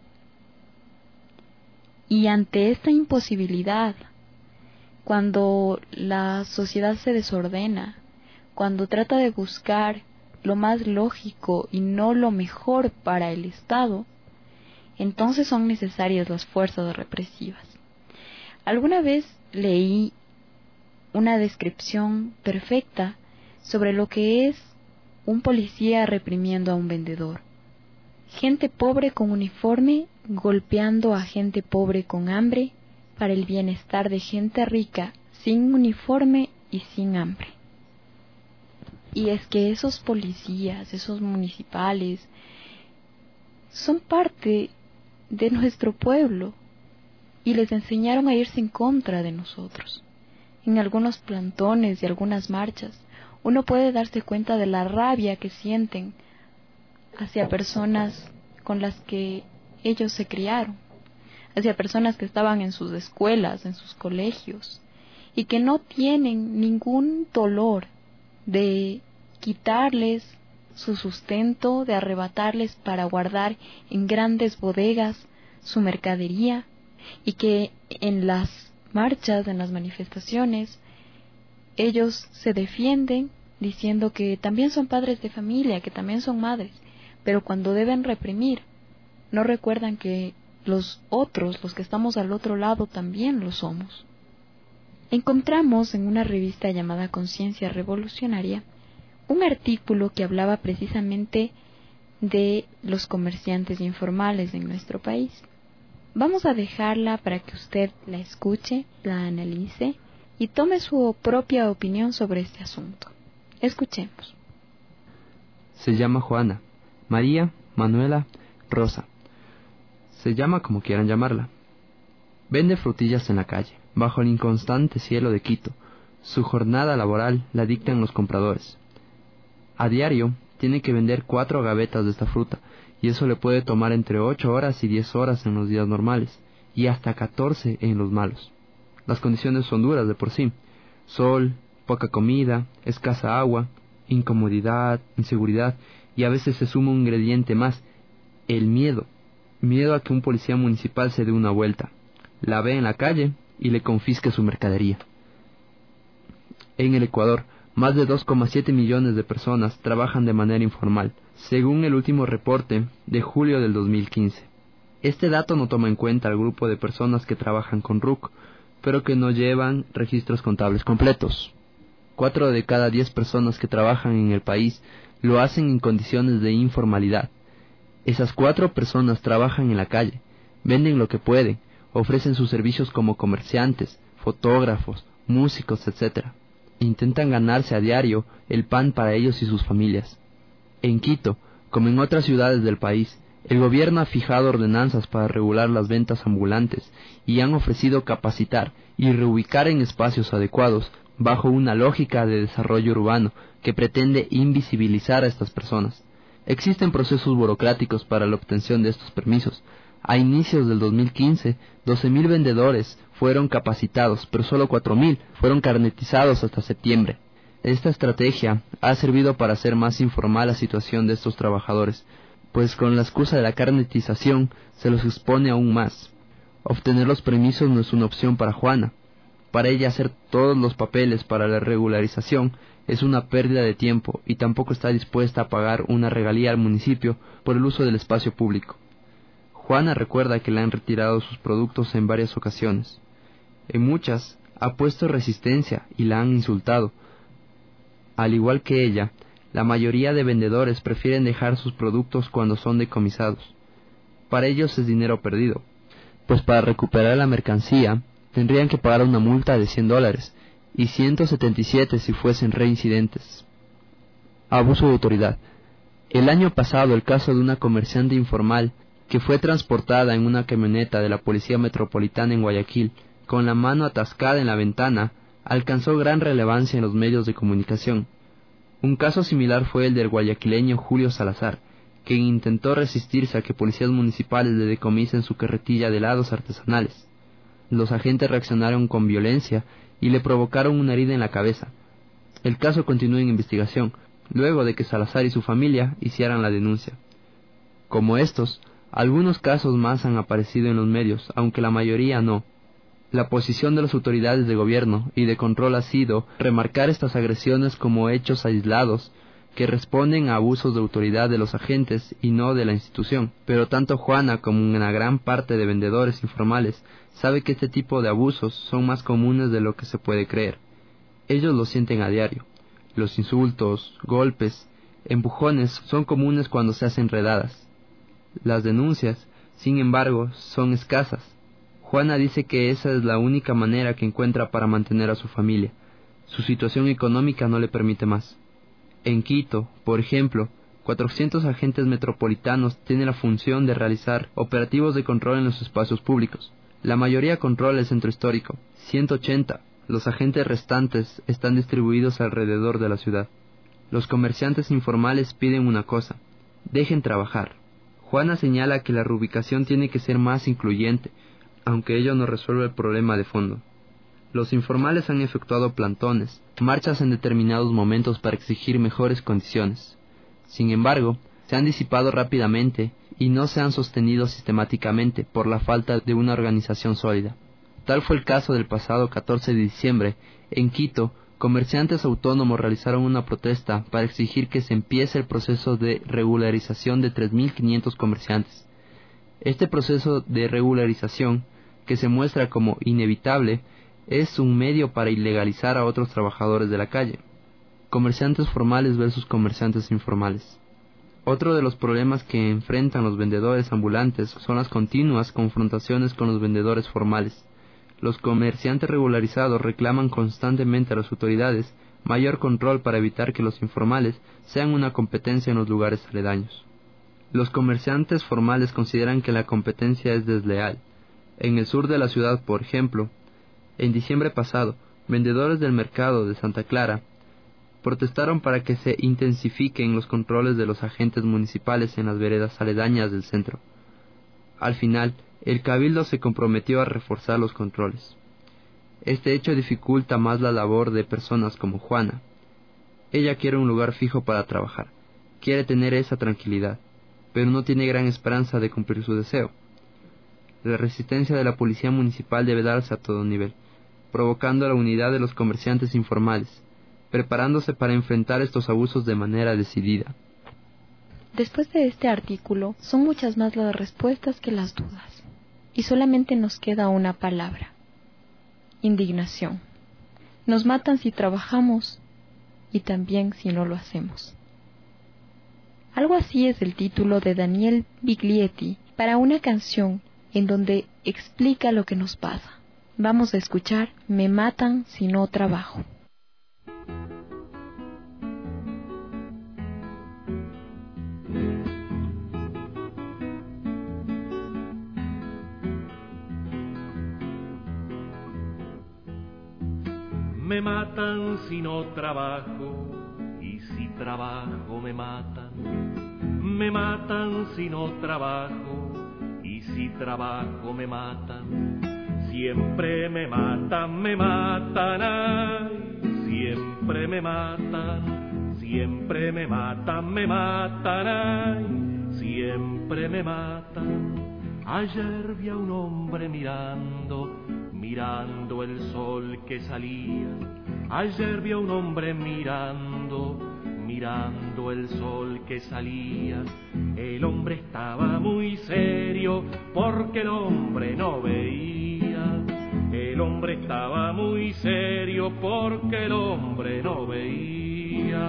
S10: Y ante esta imposibilidad, cuando la sociedad se desordena, cuando trata de buscar lo más lógico y no lo mejor para el Estado, entonces son necesarias las fuerzas represivas. Alguna vez leí una descripción perfecta sobre lo que es un policía reprimiendo a un vendedor. Gente pobre con uniforme golpeando a gente pobre con hambre para el bienestar de gente rica sin uniforme y sin hambre. Y es que esos policías, esos municipales, son parte de nuestro pueblo y les enseñaron a irse en contra de nosotros. En algunos plantones y algunas marchas uno puede darse cuenta de la rabia que sienten hacia personas con las que ellos se criaron, hacia personas que estaban en sus escuelas, en sus colegios, y que no tienen ningún dolor de quitarles su sustento, de arrebatarles para guardar en grandes bodegas su mercadería, y que en las marchas, en las manifestaciones, ellos se defienden diciendo que también son padres de familia, que también son madres, pero cuando deben reprimir, no recuerdan que los otros, los que estamos al otro lado, también lo somos. Encontramos en una revista llamada Conciencia Revolucionaria un artículo que hablaba precisamente de los comerciantes informales en nuestro país. Vamos a dejarla para que usted la escuche, la analice y tome su propia opinión sobre este asunto. Escuchemos.
S12: Se llama Juana, María, Manuela, Rosa. Se llama como quieran llamarla. Vende frutillas en la calle, bajo el inconstante cielo de Quito. Su jornada laboral la dictan los compradores. A diario tiene que vender cuatro gavetas de esta fruta, y eso le puede tomar entre ocho horas y diez horas en los días normales, y hasta catorce en los malos. Las condiciones son duras de por sí. Sol, poca comida, escasa agua, incomodidad, inseguridad, y a veces se suma un ingrediente más, el miedo. Miedo a que un policía municipal se dé una vuelta, la ve en la calle y le confisque su mercadería. En el Ecuador, más de dos coma siete millones de personas trabajan de manera informal, según el último reporte de julio del dos mil quince. Este dato no toma en cuenta al grupo de personas que trabajan con R U C, pero que no llevan registros contables completos. Cuatro de cada diez personas que trabajan en el país lo hacen en condiciones de informalidad. Esas cuatro personas trabajan en la calle, venden lo que pueden, ofrecen sus servicios como comerciantes, fotógrafos, músicos, etcétera. Intentan ganarse a diario el pan para ellos y sus familias. En Quito, como en otras ciudades del país, el gobierno ha fijado ordenanzas para regular las ventas ambulantes y han ofrecido capacitar y reubicar en espacios adecuados bajo una lógica de desarrollo urbano que pretende invisibilizar a estas personas. Existen procesos burocráticos para la obtención de estos permisos. A inicios del dos mil quince, doce mil vendedores fueron capacitados, pero solo cuatro mil fueron carnetizados hasta septiembre. Esta estrategia ha servido para hacer más informal la situación de estos trabajadores, pues con la excusa de la carnetización se los expone aún más. Obtener los permisos no es una opción para Juana. Para ella hacer todos los papeles para la regularización es una pérdida de tiempo y tampoco está dispuesta a pagar una regalía al municipio por el uso del espacio público. Juana recuerda que le han retirado sus productos en varias ocasiones. En muchas ha puesto resistencia y la han insultado. Al igual que ella, la mayoría de vendedores prefieren dejar sus productos cuando son decomisados. Para ellos es dinero perdido, pues para recuperar la mercancía tendrían que pagar una multa de cien dólares y ciento setenta y siete si fuesen reincidentes. Abuso de autoridad. El año pasado el caso de una comerciante informal que fue transportada en una camioneta de la Policía Metropolitana en Guayaquil con la mano atascada en la ventana alcanzó gran relevancia en los medios de comunicación. Un caso similar fue el del guayaquileño Julio Salazar, quien intentó resistirse a que policías municipales le decomisen su carretilla de helados artesanales. Los agentes reaccionaron con violencia y le provocaron una herida en la cabeza. El caso continúa en investigación, luego de que Salazar y su familia hicieran la denuncia. Como estos, algunos casos más han aparecido en los medios, aunque la mayoría no. La posición de las autoridades de gobierno y de control ha sido remarcar estas agresiones como hechos aislados que responden a abusos de autoridad de los agentes y no de la institución. Pero tanto Juana como una gran parte de vendedores informales sabe que este tipo de abusos son más comunes de lo que se puede creer. Ellos lo sienten a diario. Los insultos, golpes, empujones son comunes cuando se hacen redadas. Las denuncias, sin embargo, son escasas. Juana dice que esa es la única manera que encuentra para mantener a su familia. Su situación económica no le permite más. En Quito, por ejemplo, cuatrocientos agentes metropolitanos tienen la función de realizar operativos de control en los espacios públicos. La mayoría controla el centro histórico, ciento ochenta. Los agentes restantes están distribuidos alrededor de la ciudad. Los comerciantes informales piden una cosa: dejen trabajar. Juana señala que la reubicación tiene que ser más incluyente, aunque ello no resuelve el problema de fondo. Los informales han efectuado plantones, marchas en determinados momentos para exigir mejores condiciones. Sin embargo, se han disipado rápidamente y no se han sostenido sistemáticamente por la falta de una organización sólida. Tal fue el caso del pasado catorce de diciembre. En Quito, comerciantes autónomos realizaron una protesta para exigir que se empiece el proceso de regularización de tres mil quinientos comerciantes. Este proceso de regularización, que se muestra como inevitable, es un medio para ilegalizar a otros trabajadores de la calle. Comerciantes formales versus comerciantes informales. Otro de los problemas que enfrentan los vendedores ambulantes son las continuas confrontaciones con los vendedores formales. Los comerciantes regularizados reclaman constantemente a las autoridades mayor control para evitar que los informales sean una competencia en los lugares aledaños. Los comerciantes formales consideran que la competencia es desleal. En el sur de la ciudad, por ejemplo, en diciembre pasado, vendedores del mercado de Santa Clara protestaron para que se intensifiquen los controles de los agentes municipales en las veredas aledañas del centro. Al final, el cabildo se comprometió a reforzar los controles. Este hecho dificulta más la labor de personas como Juana. Ella quiere un lugar fijo para trabajar, quiere tener esa tranquilidad, pero no tiene gran esperanza de cumplir su deseo. La resistencia de la policía municipal debe darse a todo nivel, provocando la unidad de los comerciantes informales, preparándose para enfrentar estos abusos de manera decidida.
S10: Después de este artículo, son muchas más las respuestas que las dudas, y solamente nos queda una palabra: indignación. Nos matan si trabajamos y también si no lo hacemos. Algo así es el título de Daniel Biglietti para una canción en donde explica lo que nos pasa. Vamos a escuchar Me matan si no trabajo.
S15: Me matan si no trabajo, y si trabajo me matan. Me matan si no trabajo, y si trabajo me matan. Siempre me matan, me matan, ay, siempre me matan. Siempre me matan, me matan, ay, siempre me matan. Ayer vi a un hombre mirando, mirando el sol que salía. Ayer vi a un hombre mirando, mirando el sol que salía. El hombre estaba muy serio porque el hombre no veía. El hombre estaba muy serio porque el hombre no veía.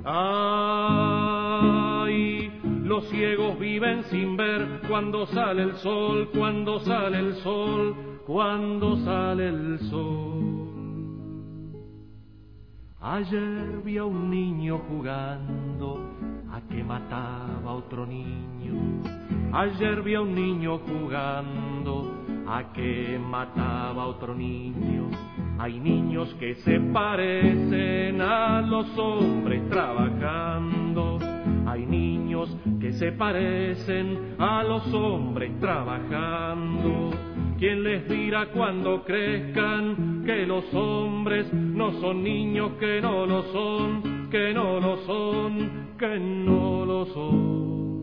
S15: Ay, los ciegos viven sin ver cuando sale el sol, cuando sale el sol, cuando sale el sol. Ayer vi a un niño jugando a que mataba a otro niño. Ayer vi a un niño jugando a que mataba a otro niño. Hay niños que se parecen a los hombres trabajando. Hay niños que se parecen a los hombres trabajando. ¿Quién les dirá cuando crezcan que los hombres no son niños, que no lo son, que no lo son, que no lo son?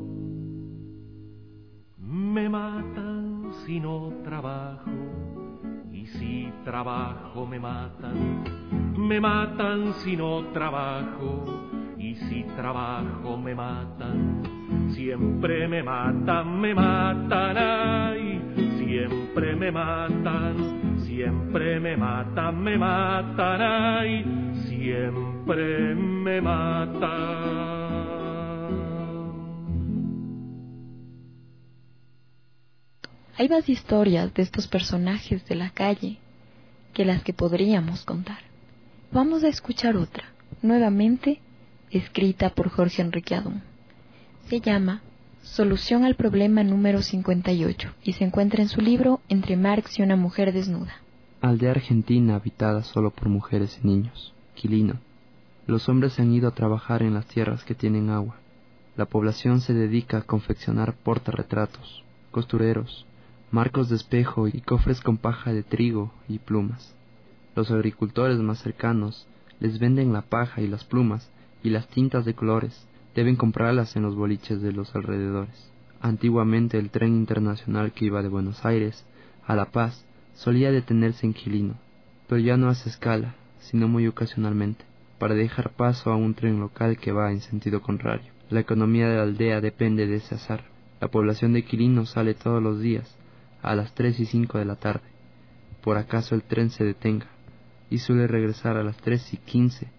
S15: Me matan si no trabajo, y si trabajo me matan. Me matan si no trabajo, y si trabajo me matan. Siempre me matan, me matan, ay, siempre me matan. Siempre me matan, me matan, ay, siempre me matan.
S10: Hay más historias de estos personajes de la calle que las que podríamos contar. Vamos a escuchar otra, nuevamente escrita por Jorge Enrique Adún. Se llama Solución al problema número cincuenta y ocho y se encuentra en su libro Entre Marx y una mujer desnuda.
S12: Aldea argentina habitada solo por mujeres y niños. Quilino. Los hombres se han ido a trabajar en las tierras que tienen agua. La población se dedica a confeccionar portarretratos, costureros, marcos de espejo y cofres con paja de trigo y plumas. Los agricultores más cercanos les venden la paja y las plumas y las tintas de colores. Deben comprarlas en los boliches de los alrededores. Antiguamente el tren internacional que iba de Buenos Aires a La Paz solía detenerse en Quilino, pero ya no hace escala, sino muy ocasionalmente, para dejar paso a un tren local que va en sentido contrario. La economía de la aldea depende de ese azar. La población de Quilino sale todos los días, a las tres y cinco de la tarde, por acaso el tren se detenga, y suele regresar a las tres y quince,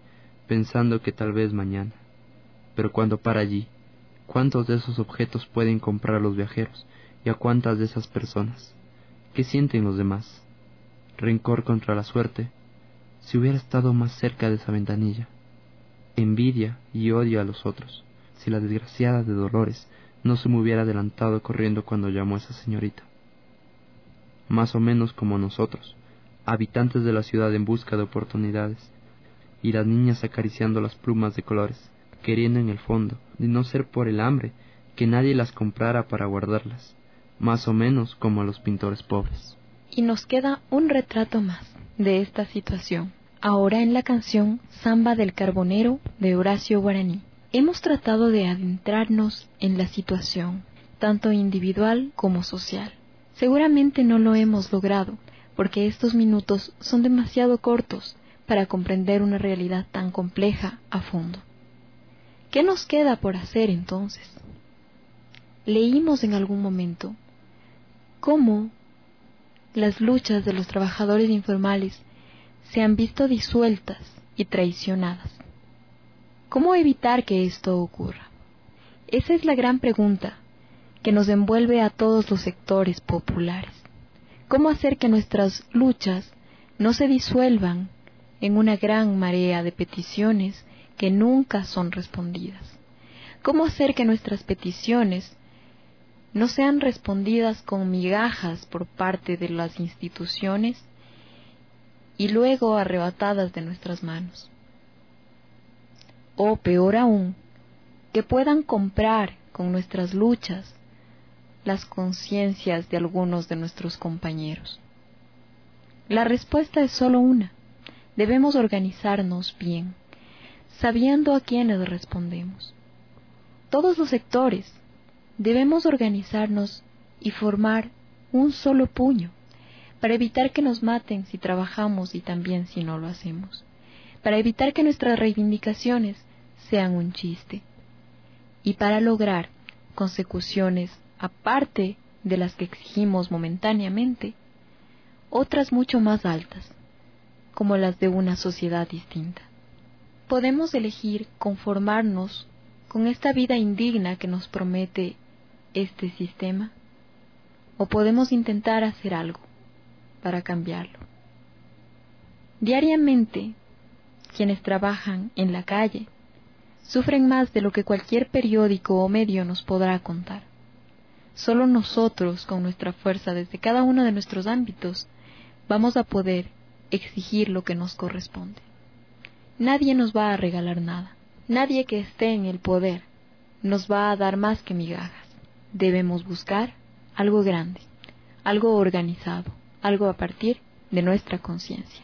S12: pensando que tal vez mañana. Pero cuando para allí, ¿cuántos de esos objetos pueden comprar los viajeros? ¿Y a cuántas de esas personas? ¿Qué sienten los demás? Rencor contra la suerte, si hubiera estado más cerca de esa ventanilla. Envidia y odio a los otros, si la desgraciada de Dolores no se me hubiera adelantado corriendo cuando llamó a esa señorita. Más o menos como nosotros, habitantes de la ciudad en busca de oportunidades, y las niñas acariciando las plumas de colores, queriendo en el fondo, de no ser por el hambre, que nadie las comprara para guardarlas, más o menos como a los pintores pobres.
S10: Y nos queda un retrato más de esta situación, ahora en la canción Samba del Carbonero de Horacio Guaraní. Hemos tratado de adentrarnos en la situación, tanto individual como social. Seguramente no lo hemos logrado, porque estos minutos son demasiado cortos para comprender una realidad tan compleja a fondo. ¿Qué nos queda por hacer entonces? Leímos en algún momento cómo las luchas de los trabajadores informales se han visto disueltas y traicionadas. ¿Cómo evitar que esto ocurra? Esa es la gran pregunta que nos envuelve a todos los sectores populares. ¿Cómo hacer que nuestras luchas no se disuelvan en una gran marea de peticiones que nunca son respondidas? ¿Cómo hacer que nuestras peticiones no sean respondidas con migajas por parte de las instituciones y luego arrebatadas de nuestras manos? O peor aún, que puedan comprar con nuestras luchas las conciencias de algunos de nuestros compañeros. La respuesta es solo una. Debemos organizarnos bien, sabiendo a quiénes respondemos. Todos los sectores debemos organizarnos y formar un solo puño, para evitar que nos maten si trabajamos y también si no lo hacemos, para evitar que nuestras reivindicaciones sean un chiste, y para lograr consecuciones aparte de las que exigimos momentáneamente, otras mucho más altas, como las de una sociedad distinta. Podemos elegir conformarnos con esta vida indigna que nos promete este sistema, o podemos intentar hacer algo para cambiarlo. Diariamente, quienes trabajan en la calle sufren más de lo que cualquier periódico o medio nos podrá contar. Solo nosotros, con nuestra fuerza desde cada uno de nuestros ámbitos, vamos a poder exigir lo que nos corresponde. Nadie nos va a regalar nada. Nadie que esté en el poder nos va a dar más que migajas. Debemos buscar algo grande, algo organizado, algo a partir de nuestra conciencia.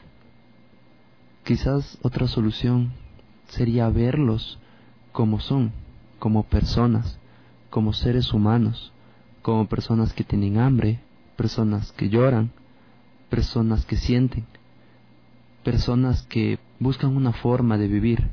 S12: Quizás otra solución sería verlos como son, como personas, como seres humanos, como personas que tienen hambre, personas que lloran, personas que sienten, personas que buscan una forma de vivir.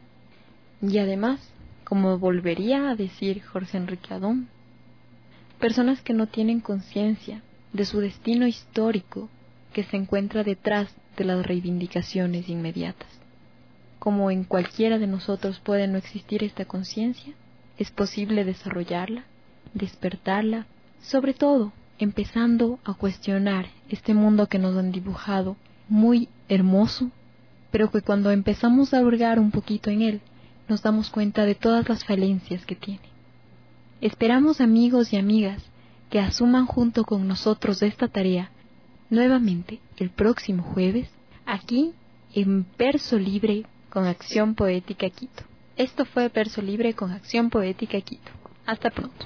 S10: Y además, como volvería a decir Jorge Enrique Adón, personas que no tienen conciencia de su destino histórico que se encuentra detrás de las reivindicaciones inmediatas. Como en cualquiera de nosotros puede no existir esta conciencia, es posible desarrollarla, despertarla, sobre todo empezando a cuestionar este mundo que nos han dibujado muy hermoso, pero que cuando empezamos a hurgar un poquito en él, nos damos cuenta de todas las falencias que tiene. Esperamos, amigos y amigas, que asuman junto con nosotros esta tarea nuevamente el próximo jueves, aquí en Verso Libre con Acción Poética Quito. Esto fue Verso Libre con Acción Poética Quito. Hasta pronto.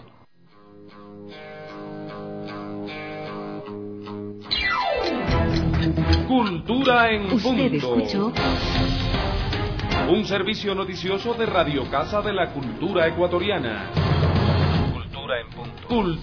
S16: Cultura en
S2: Usted
S16: punto.
S2: escuchó
S16: Un servicio noticioso de Radio Casa de la Cultura Ecuatoriana. Cultura en punto. Cultura